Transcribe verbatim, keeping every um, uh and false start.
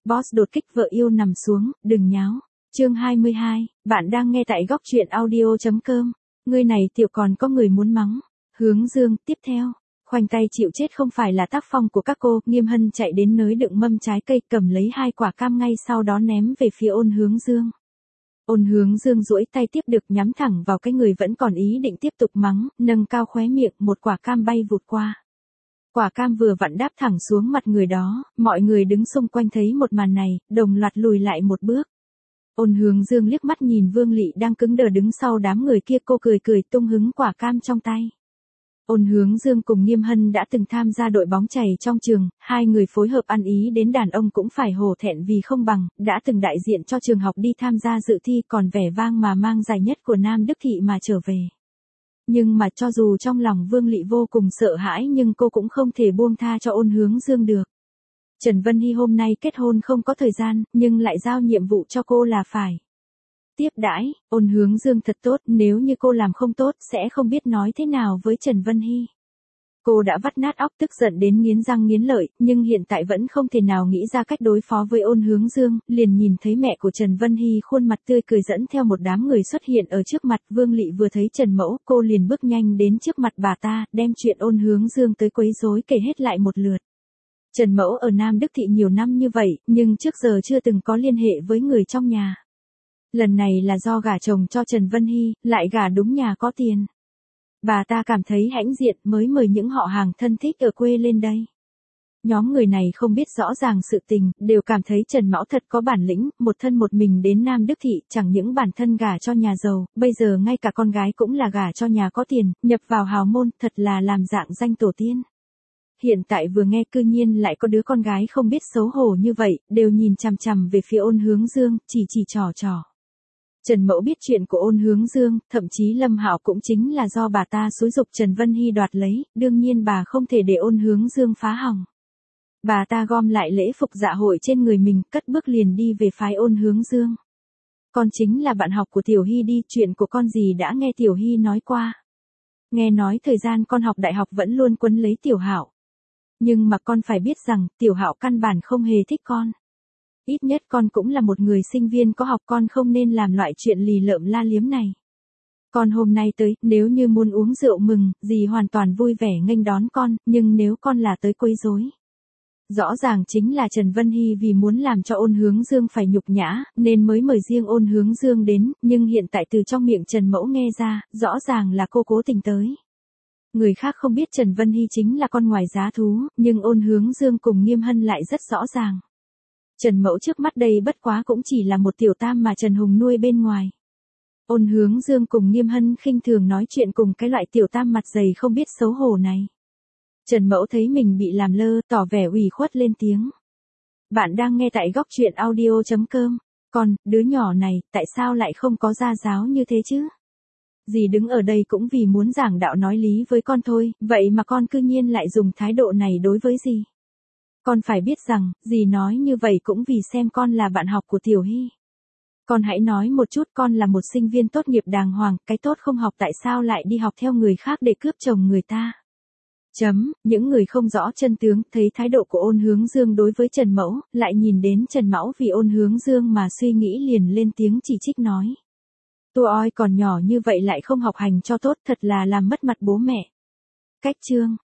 Boss đột kích vợ yêu nằm xuống, đừng nháo. Chương hai mươi hai, bạn đang nghe tại góc truyện audio.com. Người này tiểu còn có người muốn mắng. Hướng Dương, tiếp theo. Khoanh tay chịu chết không phải là tác phong của các cô. Nghiêm Hân chạy đến nới đựng mâm trái cây, cầm lấy hai quả cam ngay sau đó ném về phía Ôn Hướng Dương. Ôn Hướng Dương duỗi tay tiếp được, nhắm thẳng vào cái người vẫn còn ý định tiếp tục mắng, nâng cao khóe miệng, một quả cam bay vụt qua. Quả cam vừa vặn đáp thẳng xuống mặt người đó, mọi người đứng xung quanh thấy một màn này, đồng loạt lùi lại một bước. Ôn Hướng Dương liếc mắt nhìn Vương Lị đang cứng đờ đứng sau đám người kia, cô cười cười tung hứng quả cam trong tay. Ôn Hướng Dương cùng Nghiêm Hân đã từng tham gia đội bóng chày trong trường, hai người phối hợp ăn ý đến đàn ông cũng phải hổ thẹn vì không bằng, đã từng đại diện cho trường học đi tham gia dự thi còn vẻ vang mà mang giải nhất của Nam Đức Thị mà trở về. Nhưng mà cho dù trong lòng Vương Lị vô cùng sợ hãi nhưng cô cũng không thể buông tha cho Ôn Hướng Dương được. Trần Vân Hy hôm nay kết hôn không có thời gian, nhưng lại giao nhiệm vụ cho cô là phải tiếp đãi. Ôn Hướng Dương thật tốt, nếu như cô làm không tốt sẽ không biết nói thế nào với Trần Vân Hy. Cô đã vắt nát óc tức giận đến nghiến răng nghiến lợi, nhưng hiện tại vẫn không thể nào nghĩ ra cách đối phó với Ôn Hướng Dương, liền nhìn thấy mẹ của Trần Vân Hy khuôn mặt tươi cười dẫn theo một đám người xuất hiện ở trước mặt. Vương Lị vừa thấy Trần Mẫu, cô liền bước nhanh đến trước mặt bà ta, đem chuyện Ôn Hướng Dương tới quấy rối kể hết lại một lượt. Trần Mẫu ở Nam Đức Thị nhiều năm như vậy, nhưng trước giờ chưa từng có liên hệ với người trong nhà. Lần này là do gả chồng cho Trần Vân Hy, lại gả đúng nhà có tiền. Bà ta cảm thấy hãnh diện mới mời những họ hàng thân thích ở quê lên đây. Nhóm người này không biết rõ ràng sự tình, đều cảm thấy Trần Mão thật có bản lĩnh, một thân một mình đến Nam Đức Thị, chẳng những bản thân gả cho nhà giàu, bây giờ ngay cả con gái cũng là gả cho nhà có tiền, nhập vào hào môn, thật là làm dạng danh tổ tiên. Hiện tại vừa nghe cư nhiên lại có đứa con gái không biết xấu hổ như vậy, đều nhìn chằm chằm về phía Ôn Hướng Dương, chỉ chỉ trò trò. Trần Mẫu biết chuyện của Ôn Hướng Dương, thậm chí Lâm Hạo cũng chính là do bà ta xúi giục Trần Vân Hy đoạt lấy, đương nhiên bà không thể để Ôn Hướng Dương phá hỏng. Bà ta gom lại lễ phục dạ hội trên người mình, cất bước liền đi về phái Ôn Hướng Dương. Con chính là bạn học của Tiểu Hy đi, chuyện của con gì đã nghe Tiểu Hy nói qua. Nghe nói thời gian con học đại học vẫn luôn quấn lấy Tiểu Hạo. Nhưng mà con phải biết rằng, Tiểu Hạo căn bản không hề thích con. Ít nhất con cũng là một người sinh viên có học, con không nên làm loại chuyện lì lợm la liếm này. Con hôm nay tới, nếu như muốn uống rượu mừng, dì hoàn toàn vui vẻ nghênh đón con, nhưng nếu con là tới quấy rối. Rõ ràng chính là Trần Vân Hy vì muốn làm cho Ôn Hướng Dương phải nhục nhã, nên mới mời riêng Ôn Hướng Dương đến, nhưng hiện tại từ trong miệng Trần Mẫu nghe ra, rõ ràng là cô cố tình tới. Người khác không biết Trần Vân Hy chính là con ngoài giá thú, nhưng Ôn Hướng Dương cùng Nghiêm Hân lại rất rõ ràng. Trần Mẫu trước mắt đây bất quá cũng chỉ là một tiểu tam mà Trần Hùng nuôi bên ngoài. Ôn Hướng Dương cùng Nghiêm Hân khinh thường nói chuyện cùng cái loại tiểu tam mặt dày không biết xấu hổ này. Trần Mẫu thấy mình bị làm lơ, tỏ vẻ ủy khuất lên tiếng. Bạn đang nghe tại góc truyện audio.com. Con, đứa nhỏ này, tại sao lại không có gia giáo như thế chứ? Dì đứng ở đây cũng vì muốn giảng đạo nói lý với con thôi, vậy mà con cư nhiên lại dùng thái độ này đối với dì. Con phải biết rằng, dì nói như vậy cũng vì xem con là bạn học của Tiểu Hy. Con hãy nói một chút, con là một sinh viên tốt nghiệp đàng hoàng, cái tốt không học tại sao lại đi học theo người khác để cướp chồng người ta. Chấm, những người không rõ chân tướng, thấy thái độ của Ôn Hướng Dương đối với Trần Mẫu, lại nhìn đến Trần Mão vì Ôn Hướng Dương mà suy nghĩ liền lên tiếng chỉ trích nói. Tua oi còn nhỏ như vậy lại không học hành cho tốt, thật là làm mất mặt bố mẹ. Cách chương.